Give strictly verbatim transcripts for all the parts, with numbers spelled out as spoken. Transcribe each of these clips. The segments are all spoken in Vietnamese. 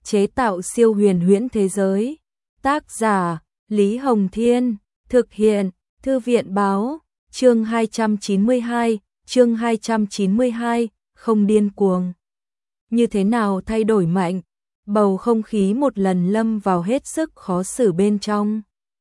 chế tạo siêu huyền huyễn thế giới. Tác giả Lý Hồng Thiên, thực hiện Thư viện Báo, chương hai trăm chín mươi hai, chương hai trăm chín mươi hai, không điên cuồng. Như thế nào thay đổi mạnh, bầu không khí một lần lâm vào hết sức khó xử bên trong.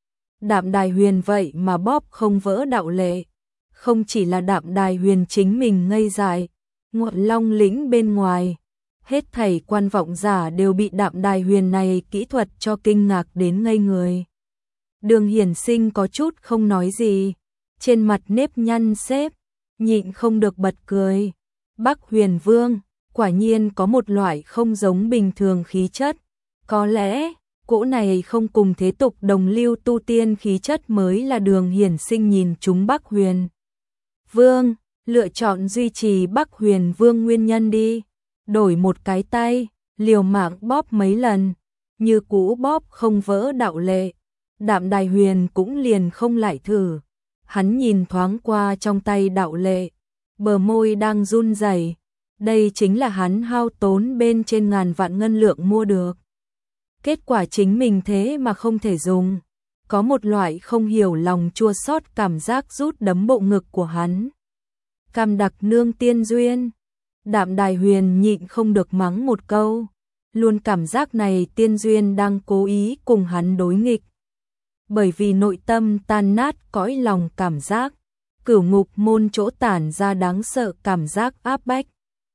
Đạm Đài Huyền vậy mà bóp không vỡ đạo lệ, không chỉ là Đạm Đài Huyền chính mình ngây dại, Ngọn Long lĩnh bên ngoài, hết thảy quan vọng giả đều bị Đạm Đài Huyền này kỹ thuật cho kinh ngạc đến ngây người. Đường Hiển Sinh có chút không nói gì, trên mặt nếp nhăn xếp, nhịn không được bật cười. Bắc Huyền Vương, quả nhiên có một loại không giống bình thường khí chất, có lẽ cỗ này không cùng thế tục đồng lưu tu tiên khí chất mới là Đường Hiển Sinh nhìn chúng Bắc Huyền Vương, lựa chọn duy trì Bắc Huyền Vương nguyên nhân đi. Đổi một cái tay, liều mạng bóp mấy lần, như cũ bóp không vỡ đạo lệ. Đạm Đài Huyền cũng liền không lại thử. Hắn nhìn thoáng qua trong tay đạo lệ, bờ môi đang run rẩy. Đây chính là hắn hao tốn bên trên ngàn vạn ngân lượng mua được. Kết quả chính mình thế mà không thể dùng. Có một loại không hiểu lòng chua xót cảm giác rút đấm bộ ngực của hắn. Cam đặc nương tiên duyên. Đạm Đài Huyền nhịn không được mắng một câu. Luôn cảm giác này tiên duyên đang cố ý cùng hắn đối nghịch. Bởi vì nội tâm tan nát cõi lòng cảm giác, cửu ngục môn chỗ tản ra đáng sợ cảm giác áp bách,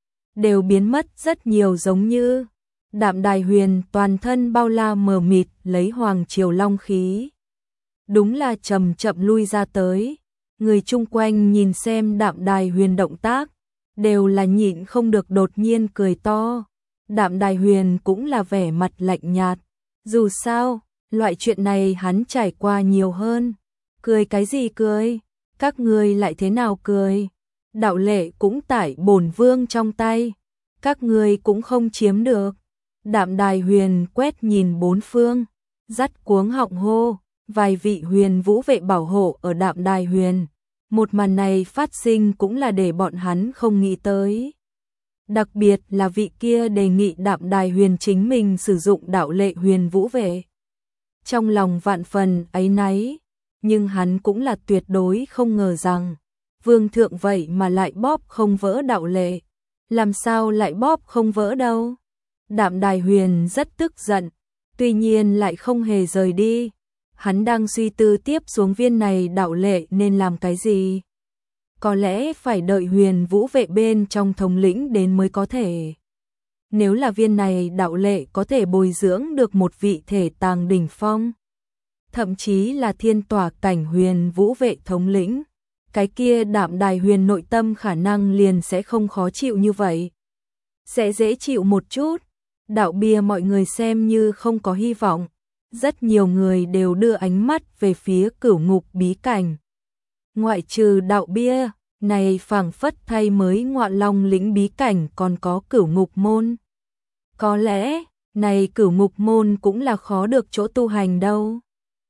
đều biến mất rất nhiều giống như. Đạm Đài Huyền toàn thân bao la mờ mịt lấy hoàng triều long khí. Đúng là chậm chậm lui ra tới. Người chung quanh nhìn xem Đạm Đài Huyền động tác, đều là nhịn không được đột nhiên cười to. Đạm Đài Huyền cũng là vẻ mặt lạnh nhạt. Dù sao, loại chuyện này hắn trải qua nhiều hơn. Cười cái gì cười? Các ngươi lại thế nào cười? Đạo lệ cũng tại bổn vương trong tay, các ngươi cũng không chiếm được. Đạm Đài Huyền quét nhìn bốn phương, dắt cuống họng hô, vài vị huyền vũ vệ bảo hộ ở Đạm Đài Huyền. Một màn này phát sinh cũng là để bọn hắn không nghĩ tới. Đặc biệt là vị kia đề nghị Đạm Đài Huyền chính mình sử dụng đạo lệ huyền vũ vệ. Trong lòng vạn phần áy náy, nhưng hắn cũng là tuyệt đối không ngờ rằng vương thượng vậy mà lại bóp không vỡ đạo lệ. Làm sao lại bóp không vỡ đâu? Đạm Đài Huyền rất tức giận, tuy nhiên lại không hề rời đi. Hắn đang suy tư tiếp xuống viên này đạo lệ nên làm cái gì. Có lẽ phải đợi huyền vũ vệ bên trong thống lĩnh đến mới có thể. Nếu là viên này đạo lệ có thể bồi dưỡng được một vị thể tàng đỉnh phong, thậm chí là thiên tỏa cảnh huyền vũ vệ thống lĩnh, cái kia Đạm Đài Huyền nội tâm khả năng liền sẽ không khó chịu như vậy. Sẽ dễ chịu một chút. Đạo bia mọi người xem như không có hy vọng. Rất nhiều người đều đưa ánh mắt về phía cửu ngục bí cảnh. Ngoại trừ đạo bia, này phảng phất thay mới Ngọn Long lĩnh bí cảnh còn có cửu ngục môn. Có lẽ, này cửu ngục môn cũng là khó được chỗ tu hành đâu.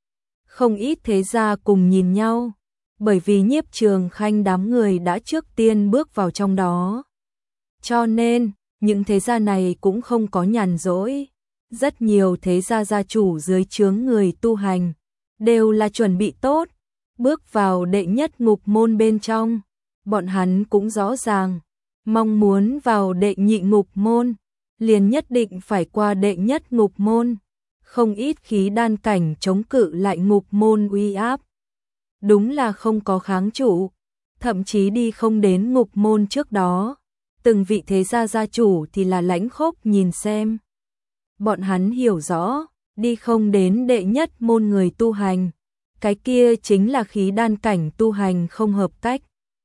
Không ít thế gia cùng nhìn nhau, bởi vì Nhiếp Trường Khanh đám người đã trước tiên bước vào trong đó. Cho nên, những thế gia này cũng không có nhàn rỗi. Rất nhiều thế gia gia chủ dưới trướng người tu hành, đều là chuẩn bị tốt, bước vào đệ nhất ngục môn bên trong. Bọn hắn cũng rõ ràng, mong muốn vào đệ nhị ngục môn, liền nhất định phải qua đệ nhất ngục môn. Không ít khí đan cảnh chống cự lại ngục môn uy áp. Đúng là không có kháng trụ, thậm chí đi không đến ngục môn trước đó. Từng vị thế gia gia chủ thì là lãnh khốc nhìn xem. Bọn hắn hiểu rõ, đi không đến đệ nhất môn người tu hành, cái kia chính là khí đan cảnh tu hành không hợp cách.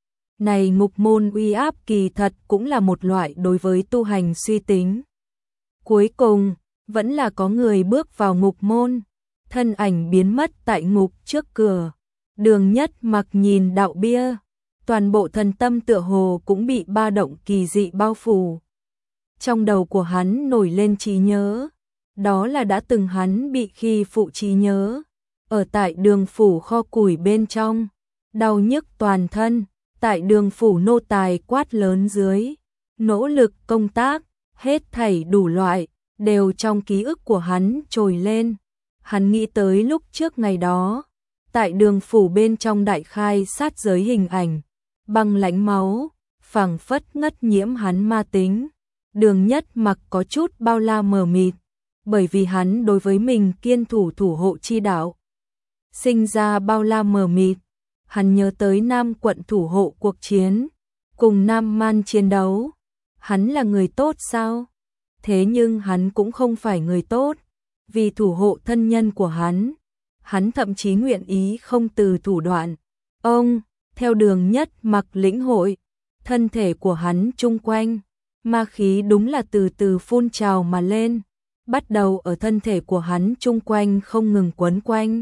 Này ngục môn uy áp kỳ thật cũng là một loại đối với tu hành suy tính. Cuối cùng, vẫn là có người bước vào ngục môn, thân ảnh biến mất tại ngục trước cửa. Đường Nhất Mặc nhìn đạo bia, toàn bộ thần tâm tựa hồ cũng bị ba động kỳ dị bao phủ. Trong đầu của hắn nổi lên trí nhớ, đó là đã từng hắn bị khi phụ trí nhớ, ở tại đường phủ kho củi bên trong, đau nhức toàn thân, tại đường phủ nô tài quát lớn dưới, nỗ lực công tác, hết thảy đủ loại, đều trong ký ức của hắn trồi lên. Hắn nghĩ tới lúc trước ngày đó, tại đường phủ bên trong đại khai sát giới hình ảnh, băng lãnh máu, phảng phất ngất nhiễm hắn ma tính. Đường Nhất Mặc có chút bao la mờ mịt, bởi vì hắn đối với mình kiên thủ thủ hộ chi đạo sinh ra bao la mờ mịt. Hắn nhớ tới Nam quận thủ hộ cuộc chiến, cùng Nam Man chiến đấu. Hắn là người tốt sao? Thế nhưng hắn cũng không phải người tốt, vì thủ hộ thân nhân của hắn, hắn thậm chí nguyện ý không từ thủ đoạn. Ông, theo Đường Nhất Mặc lĩnh hội, thân thể của hắn chung quanh, ma khí đúng là từ từ phun trào mà lên, bắt đầu ở thân thể của hắn chung quanh không ngừng quấn quanh.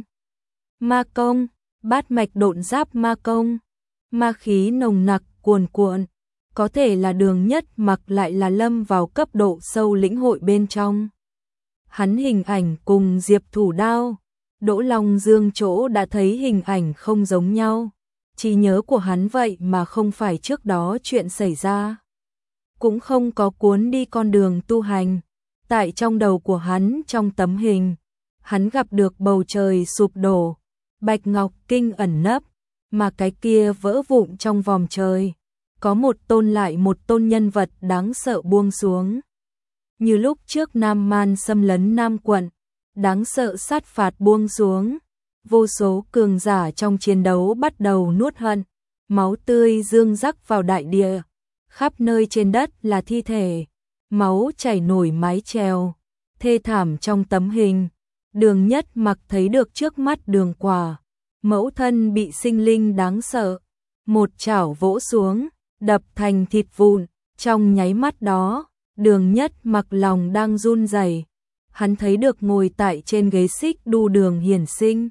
Ma công, bát mạch độn giáp ma công, ma khí nồng nặc cuồn cuộn, có thể là Đường Nhất Mặc lại là lâm vào cấp độ sâu lĩnh hội bên trong. Hắn hình ảnh cùng Diệp Thủ Đao, Đỗ Long Dương chỗ đã thấy hình ảnh không giống nhau. Trí nhớ của hắn vậy mà không phải trước đó chuyện xảy ra, cũng không có cuốn đi con đường tu hành. Tại trong đầu của hắn, trong tấm hình, hắn gặp được bầu trời sụp đổ, bạch ngọc kinh ẩn nấp, mà cái kia vỡ vụn trong vòm trời, có một tôn lại một tôn nhân vật đáng sợ buông xuống. Như lúc trước Nam Man xâm lấn Nam quận, đáng sợ sát phạt buông xuống, vô số cường giả trong chiến đấu bắt đầu nuốt hận, máu tươi dương rắc vào đại địa, khắp nơi trên đất là thi thể, máu chảy nổi mái chèo, thê thảm. Trong tấm hình, Đường Nhất Mặc thấy được trước mắt Đường Quả, mẫu thân bị sinh linh đáng sợ, một chảo vỗ xuống, đập thành thịt vụn. Trong nháy mắt đó, Đường Nhất Mặc lòng đang run rẩy. Hắn thấy được ngồi tại trên ghế xích đu Đường Hiển Sinh,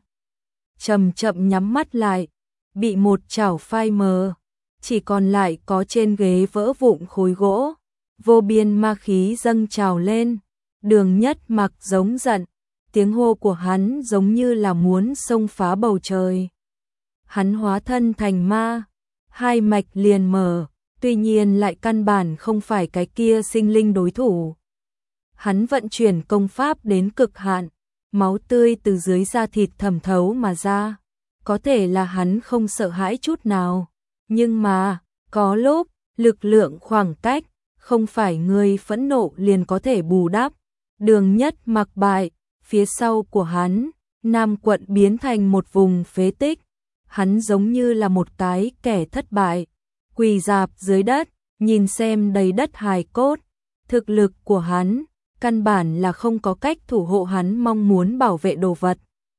chậm chậm nhắm mắt lại, bị một chảo phai mờ, chỉ còn lại có trên ghế vỡ vụn khối gỗ, vô biên ma khí dâng trào lên. Đường Nhất Mặc giống giận, tiếng hô của hắn giống như là muốn xông phá bầu trời. Hắn hóa thân thành ma, hai mạch liền mở, tuy nhiên lại căn bản không phải cái kia sinh linh đối thủ. Hắn vận chuyển công pháp đến cực hạn, máu tươi từ dưới da thịt thẩm thấu mà ra. Có thể là hắn không sợ hãi chút nào, nhưng mà, có lúc, lực lượng khoảng cách, không phải người phẫn nộ liền có thể bù đắp. Đường Nhất Mặc bại, phía sau của hắn, Nam quận biến thành một vùng phế tích. Hắn giống như là một cái kẻ thất bại, quỳ rạp dưới đất, nhìn xem đầy đất hài cốt. Thực lực của hắn, căn bản là không có cách thủ hộ hắn mong muốn bảo vệ đồ vật.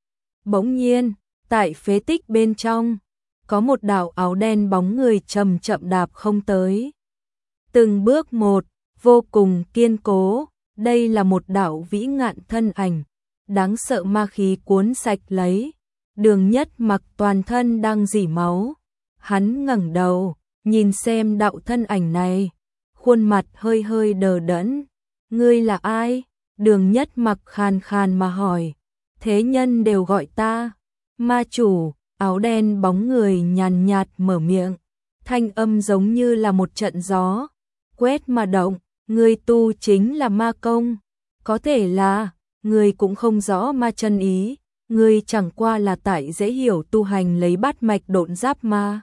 Bỗng nhiên, tại phế tích bên trong, có một đạo áo đen bóng người chậm chậm đạp không tới. Từng bước một, vô cùng kiên cố, đây là một đạo vĩ ngạn thân ảnh, đáng sợ ma khí cuốn sạch lấy. Đường Nhất Mặc toàn thân đang rỉ máu, hắn ngẩng đầu, nhìn xem đạo thân ảnh này, khuôn mặt hơi hơi đờ đẫn. Ngươi là ai? Đường Nhất Mặc khàn khàn mà hỏi. Thế nhân đều gọi ta ma chủ. Áo đen bóng người nhàn nhạt mở miệng, thanh âm giống như là một trận gió quét mà động. Ngươi tu chính là ma công, có thể là ngươi cũng không rõ ma chân ý, ngươi chẳng qua là tại dễ hiểu tu hành lấy bát mạch độn giáp ma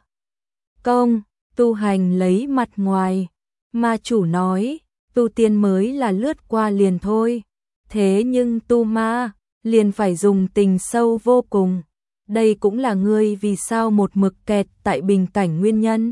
công, tu hành lấy mặt ngoài. Ma chủ nói, tu tiên mới là lướt qua liền thôi, thế nhưng tu ma liền phải dùng tình sâu vô cùng. Đây cũng là ngươi vì sao một mực kẹt tại bình cảnh nguyên nhân.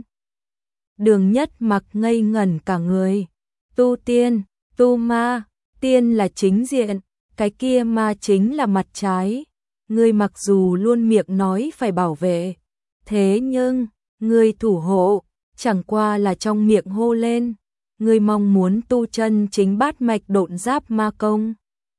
Đường Nhất Mặc ngây ngẩn cả người. Tu tiên, tu ma, tiên là chính diện, cái kia ma chính là mặt trái. Ngươi mặc dù luôn miệng nói phải bảo vệ, thế nhưng, ngươi thủ hộ, chẳng qua là trong miệng hô lên. Ngươi mong muốn tu chân chính bát mạch độn giáp ma công,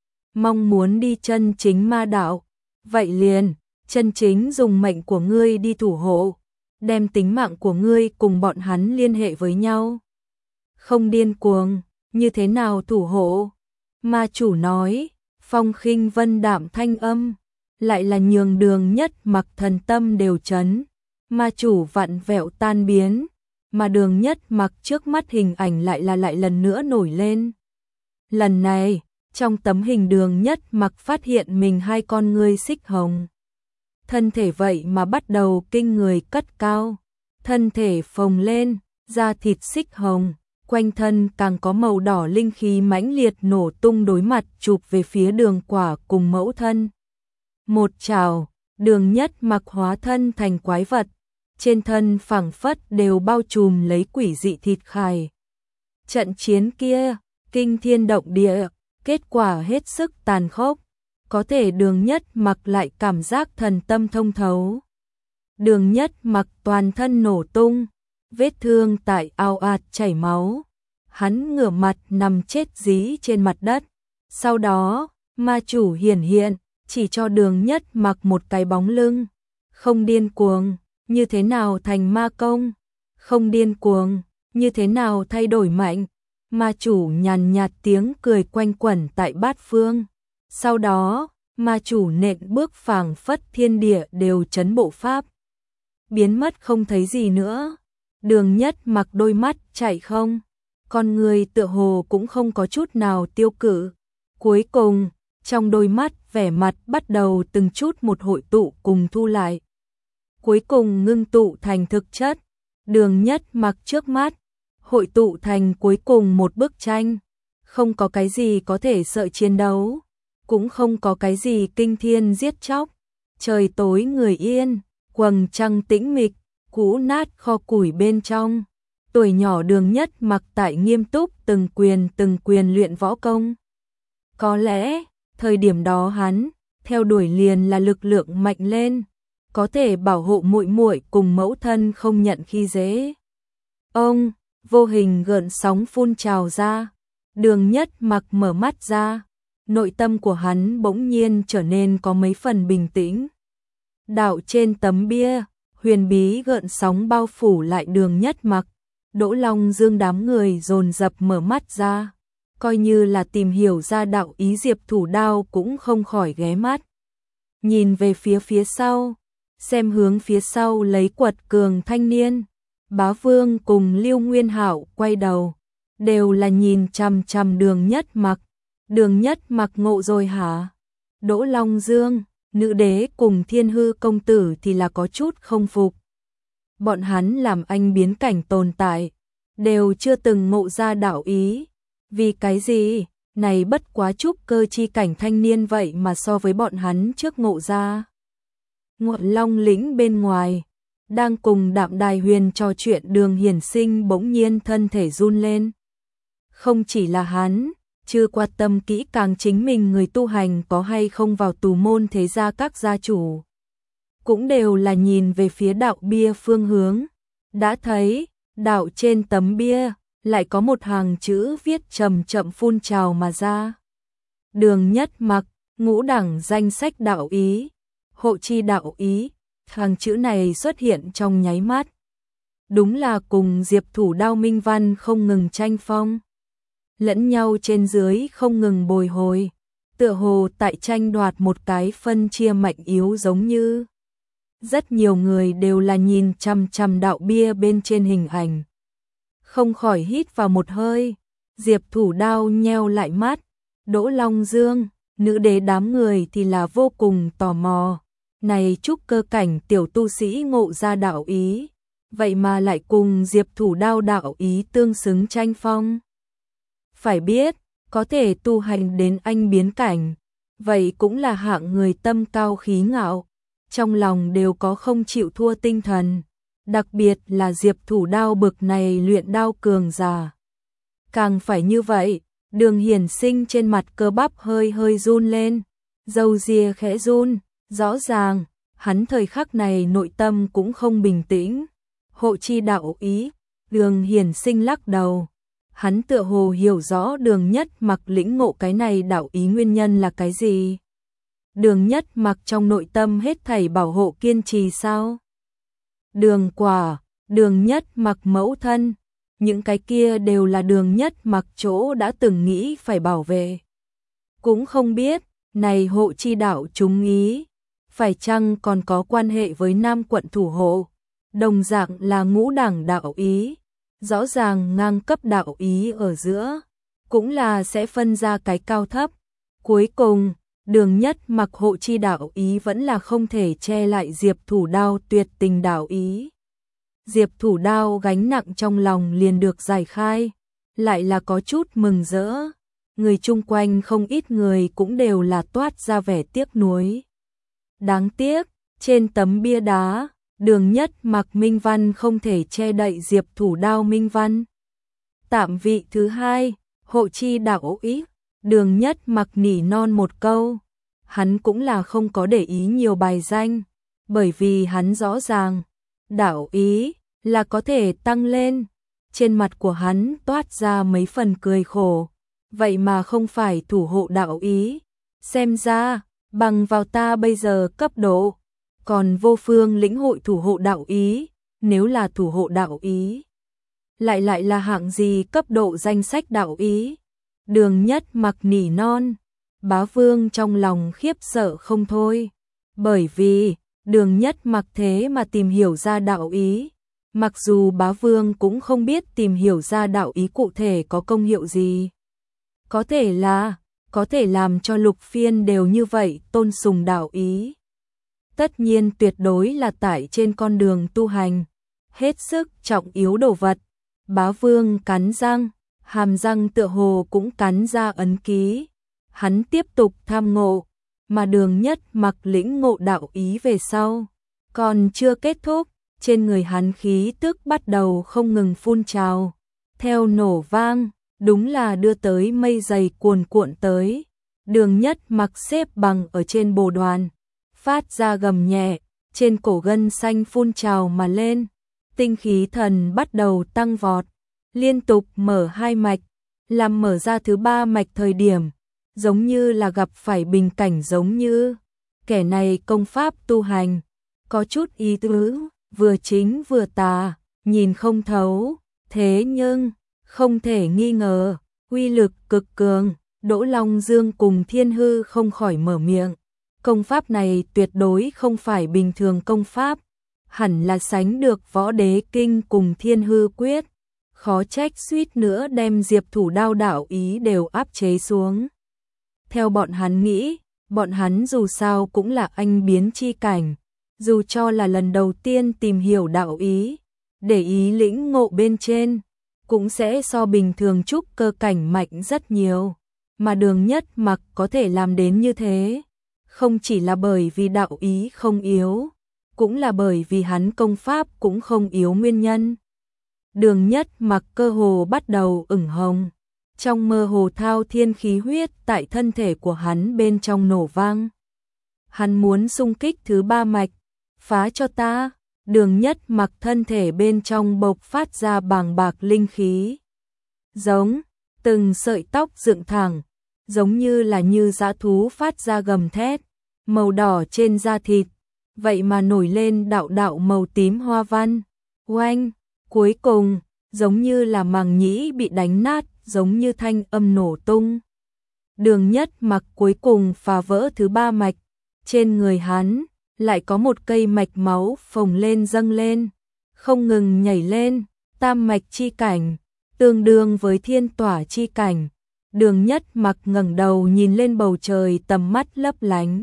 mong muốn đi chân chính ma đạo, vậy liền chân chính dùng mệnh của ngươi đi thủ hộ, đem tính mạng của ngươi cùng bọn hắn liên hệ với nhau. Không điên cuồng, như thế nào thủ hộ? Ma chủ nói, phong khinh vân đạm thanh âm, lại là nhường Đường Nhất Mặc thần tâm đều chấn. Ma chủ vặn vẹo tan biến, mà Đường Nhất Mặc trước mắt hình ảnh lại là lại lần nữa nổi lên. Lần này, Trong tấm hình Đường Nhất Mặc phát hiện mình hai con ngươi xích hồng. Thân thể vậy mà bắt đầu kinh người cất cao. Thân thể phồng lên, da thịt xích hồng, quanh thân càng có màu đỏ linh khí mãnh liệt nổ tung đối mặt chụp về phía Đường Quả cùng mẫu thân. Một chảo, Đường Nhất Mặc hóa thân thành quái vật, trên thân phảng phất đều bao trùm lấy quỷ dị thịt khài. Trận chiến kia, kinh thiên động địa, kết quả hết sức tàn khốc, có thể Đường Nhất Mặc lại cảm giác thần tâm thông thấu. Đường Nhất Mặc toàn thân nổ tung, vết thương tại ao ạt chảy máu. Hắn ngửa mặt nằm chết dí trên mặt đất. Sau đó, ma chủ hiển hiện, chỉ cho Đường Nhất Mặc một cái bóng lưng. Không điên cuồng, như thế nào thành ma công? Không điên cuồng, như thế nào thay đổi mạnh? Ma chủ nhàn nhạt tiếng cười quanh quẩn tại bát phương. Sau đó, ma chủ nện bước phảng phất thiên địa đều chấn bộ pháp. Biến mất không thấy gì nữa. Đường Nhất Mặc đôi mắt chạy không. Con người tựa hồ cũng không có chút nào tiêu cự. Cuối cùng, trong đôi mắt vẻ mặt bắt đầu từng chút một hội tụ cùng thu lại. Cuối cùng ngưng tụ thành thực chất. Đường Nhất Mặc trước mắt, hội tụ thành cuối cùng một bức tranh. Không có cái gì có thể sợ chiến đấu, cũng không có cái gì kinh thiên giết chóc. Trời tối người yên, quầng trăng tĩnh mịch, cũ nát kho củi bên trong. Tuổi nhỏ Đường Nhất Mặc tại nghiêm túc từng quyền từng quyền luyện võ công. Có lẽ, thời điểm đó hắn, theo đuổi liền là lực lượng mạnh lên, có thể bảo hộ muội muội cùng mẫu thân không nhận khi dễ. Ông, vô hình gợn sóng phun trào ra, Đường Nhất Mặc mở mắt ra, nội tâm của hắn bỗng nhiên trở nên có mấy phần bình tĩnh. Đạo trên tấm bia, huyền bí gợn sóng bao phủ lại Đường Nhất Mặc. Đỗ Long Dương đám người dồn dập mở mắt ra, coi như là tìm hiểu ra đạo ý Diệp Thủ Đao cũng không khỏi ghé mắt. Nhìn về phía phía sau, xem hướng phía sau lấy quật cường thanh niên, Bá Vương cùng Lưu Nguyên Hạo quay đầu, đều là nhìn chằm chằm Đường Nhất Mặc. Đường Nhất Mặc ngộ rồi hả? Đỗ Long Dương, nữ đế cùng Thiên Hư công tử thì là có chút không phục. Bọn hắn làm anh biến cảnh tồn tại, đều chưa từng ngộ ra đạo ý. Vì cái gì? Này bất quá trúc cơ chi cảnh thanh niên vậy mà so với bọn hắn trước ngộ ra. Ngọn Long lĩnh bên ngoài, đang cùng Đạm Đài Huyền trò chuyện Đường Hiển Sinh bỗng nhiên thân thể run lên. Không chỉ là hắn, chưa quan tâm kỹ càng chính mình người tu hành có hay không vào tù môn thế gia các gia chủ, cũng đều là nhìn về phía đạo bia phương hướng. Đã thấy, đạo trên tấm bia, lại có một hàng chữ viết chậm chậm phun trào mà ra. Đường Nhất Mặc, ngũ đẳng danh sách đạo ý, hộ chi đạo ý. Hàng chữ này xuất hiện trong nháy mắt. Đúng là cùng Diệp Thủ Đao minh văn không ngừng tranh phong. Lẫn nhau trên dưới không ngừng bồi hồi. Tựa hồ tại tranh đoạt một cái phân chia mạnh yếu giống như. Rất nhiều người đều là nhìn chằm chằm đạo bia bên trên hình ảnh. Không khỏi hít vào một hơi. Diệp Thủ Đao nheo lại mắt. Đỗ Long Dương, nữ đế đám người thì là vô cùng tò mò. Này trúc cơ cảnh tiểu tu sĩ ngộ ra đạo ý, vậy mà lại cùng Diệp Thủ Đao đạo ý tương xứng tranh phong. Phải biết, có thể tu hành đến anh biến cảnh, vậy cũng là hạng người tâm cao khí ngạo, trong lòng đều có không chịu thua tinh thần, đặc biệt là Diệp Thủ Đao bực này luyện đao cường giả. Càng phải như vậy, Đường Hiển Sinh trên mặt cơ bắp hơi hơi run lên, râu ria khẽ run. Rõ ràng, hắn thời khắc này nội tâm cũng không bình tĩnh. Hộ chi đạo ý, Đường Hiển Sinh lắc đầu. Hắn tựa hồ hiểu rõ Đường Nhất Mặc lĩnh ngộ cái này đạo ý nguyên nhân là cái gì. Đường Nhất Mặc trong nội tâm hết thảy bảo hộ kiên trì sao? Đường Quả, Đường Nhất Mặc mẫu thân, những cái kia đều là Đường Nhất Mặc chỗ đã từng nghĩ phải bảo vệ. Cũng không biết, này hộ chi đạo chúng ý, phải chăng còn có quan hệ với Nam quận thủ hộ, đồng dạng là ngũ đẳng đạo ý, rõ ràng ngang cấp đạo ý ở giữa, cũng là sẽ phân ra cái cao thấp, Cuối cùng, Đường Nhất Mặc hộ chi đạo ý vẫn là không thể che lại Diệp Thủ Đao tuyệt tình đạo ý. Diệp Thủ Đao gánh nặng trong lòng liền được giải khai, lại là có chút mừng rỡ. Người chung quanh không ít người cũng đều là toát ra vẻ tiếc nuối. Đáng tiếc, trên tấm bia đá, Đường Nhất Mặc minh văn không thể che đậy Diệp Thủ Đao minh văn. Tạm vị thứ hai, hộ chi đạo ý, Đường Nhất Mặc nỉ non một câu. Hắn cũng là không có để ý nhiều bài danh, bởi vì hắn rõ ràng, đạo ý là có thể tăng lên. Trên mặt của hắn toát ra mấy phần cười khổ, vậy mà không phải thủ hộ đạo ý. Xem ra, bằng vào ta bây giờ cấp độ, còn vô phương lĩnh hội thủ hộ đạo ý, nếu là thủ hộ đạo ý. Lại lại là hạng gì cấp độ danh sách đạo ý? Đường Nhất Mặc nỉ non, Bá Vương trong lòng khiếp sợ không thôi, bởi vì Đường Nhất Mặc thế mà tìm hiểu ra đạo ý. Mặc dù Bá Vương cũng không biết tìm hiểu ra đạo ý cụ thể có công hiệu gì. Có thể là, có thể làm cho Lục Phiên đều như vậy tôn sùng đạo ý. Tất nhiên tuyệt đối là tại trên con đường tu hành, hết sức trọng yếu đồ vật. Bá Vương cắn răng, hàm răng tựa hồ cũng cắn ra ấn ký. Hắn tiếp tục tham ngộ, mà Đường Nhất Mặc lĩnh ngộ đạo ý về sau. Còn chưa kết thúc, trên người hắn khí tức bắt đầu không ngừng phun trào. Theo nổ vang, đúng là đưa tới mây dày cuồn cuộn tới. Đường Nhất Mặc xếp bằng ở trên bồ đoàn, phát ra gầm nhẹ, trên cổ gân xanh phun trào mà lên. Tinh khí thần bắt đầu tăng vọt, liên tục mở hai mạch, làm mở ra thứ ba mạch thời điểm, giống như là gặp phải bình cảnh, giống như kẻ này công pháp tu hành có chút ý tứ, vừa chính vừa tà, nhìn không thấu, thế nhưng không thể nghi ngờ, uy lực cực cường. Đỗ Long Dương cùng Thiên Hư không khỏi mở miệng, công pháp này tuyệt đối không phải bình thường công pháp, hẳn là sánh được Võ Đế Kinh cùng Thiên Hư Quyết, khó trách suýt nữa đem Diệp Thủ Đao đạo ý đều áp chế xuống. Theo bọn hắn nghĩ, bọn hắn dù sao cũng là anh biến chi cảnh, dù cho là lần đầu tiên tìm hiểu đạo ý, để ý lĩnh ngộ bên trên, cũng sẽ so bình thường trúc cơ cảnh mạnh rất nhiều. Mà Đường Nhất Mặc có thể làm đến như thế, không chỉ là bởi vì đạo ý không yếu, cũng là bởi vì hắn công pháp cũng không yếu nguyên nhân. Đường Nhất Mặc cơ hồ bắt đầu ửng hồng, trong mơ hồ thao thiên khí huyết tại thân thể của hắn bên trong nổ vang. Hắn muốn xung kích thứ ba mạch, phá cho ta. Đường Nhất Mặc thân thể bên trong bộc phát ra bàng bạc linh khí, giống từng sợi tóc dựng thẳng, giống như là như dã thú phát ra gầm thét. Màu đỏ trên da thịt, vậy mà nổi lên đạo đạo màu tím hoa văn. Oanh, cuối cùng, giống như là màng nhĩ bị đánh nát, giống như thanh âm nổ tung. Đường Nhất Mặc cuối cùng phá vỡ thứ ba mạch, trên người hắn lại có một cây mạch máu phồng lên dâng lên, không ngừng nhảy lên, tam mạch chi cảnh, tương đương với thiên tỏa chi cảnh. Đường Nhất Mặc ngẩng đầu nhìn lên bầu trời, tầm mắt lấp lánh.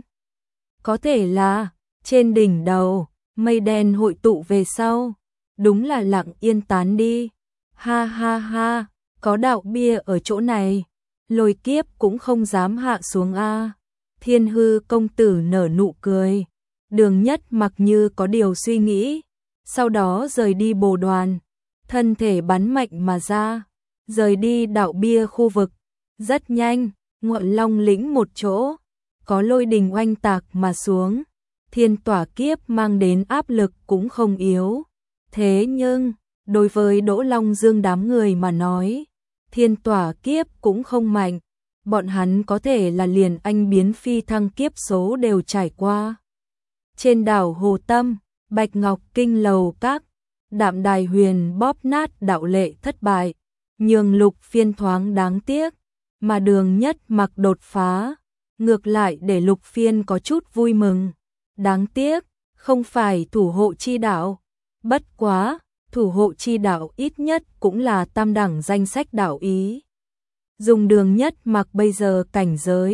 Có thể là, trên đỉnh đầu, mây đen hội tụ về sau, đúng là lặng yên tán đi. Ha ha ha, có đạo bia ở chỗ này, lôi kiếp cũng không dám hạ xuống a. Thiên Hư công tử nở nụ cười. Đường Nhất Mặc như có điều suy nghĩ, sau đó rời đi bồ đoàn, thân thể bắn mạnh mà ra, rời đi đạo bia khu vực. Rất nhanh, Ngọn Long lĩnh một chỗ, có lôi đình oanh tạc mà xuống, thiên tỏa kiếp mang đến áp lực cũng không yếu. Thế nhưng, đối với Đỗ Long Dương đám người mà nói, thiên tỏa kiếp cũng không mạnh, bọn hắn có thể là liền anh biến phi thăng kiếp số đều trải qua. Trên đảo Hồ Tâm, Bạch Ngọc Kinh lầu các, Đạm Đài Huyền bóp nát đạo lệ thất bại, nhường Lục Phiên thoáng đáng tiếc, mà Đường Nhất Mặc đột phá, ngược lại để Lục Phiên có chút vui mừng. Đáng tiếc, không phải thủ hộ chi đạo, bất quá, thủ hộ chi đạo ít nhất cũng là tam đẳng danh sách đạo ý. Dùng Đường Nhất Mặc bây giờ cảnh giới,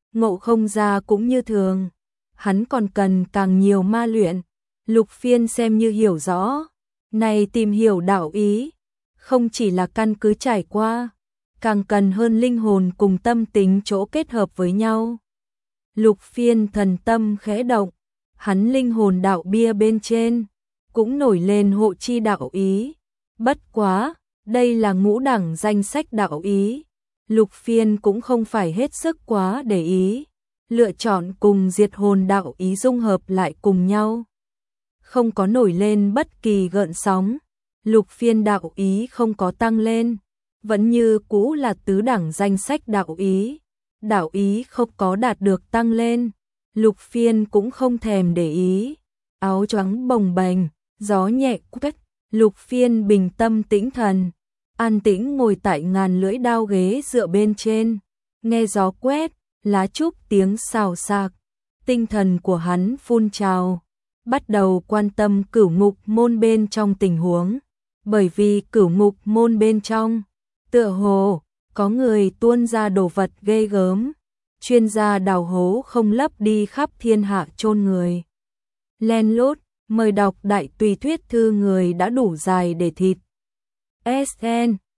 Ngộ không ra cũng như thường, hắn còn cần càng nhiều ma luyện. Lục Phiên xem như hiểu rõ, này tìm hiểu đạo ý, không chỉ là căn cứ trải qua, càng cần hơn linh hồn cùng tâm tính chỗ kết hợp với nhau. Lục Phiên thần tâm khẽ động, hắn linh hồn đạo bia bên trên cũng nổi lên hộ chi đạo ý. Bất quá, đây là ngũ đẳng danh sách đạo ý, Lục Phiên cũng không phải hết sức quá để ý, lựa chọn cùng diệt hồn đạo ý dung hợp lại cùng nhau. Không có nổi lên bất kỳ gợn sóng, Lục Phiên đạo ý không có tăng lên, vẫn như cũ là tứ đẳng danh sách đạo ý. Đạo ý không có đạt được tăng lên, Lục Phiên cũng không thèm để ý. Áo choàng bồng bềnh, gió nhẹ quét, Lục Phiên bình tâm tĩnh thần, an tĩnh ngồi tại ngàn lưỡi đao ghế dựa bên trên, nghe gió quét, lá trúc tiếng xào xạc, tinh thần của hắn phun trào, bắt đầu quan tâm cửu ngục môn bên trong tình huống, bởi vì cửu ngục môn bên trong, tựa hồ có người tuôn ra đồ vật ghê gớm, chuyên gia đào hố không lấp đi khắp thiên hạ chôn người. Len lút, mời đọc đại tùy thuyết thư người đã đủ dài để thịt. ét en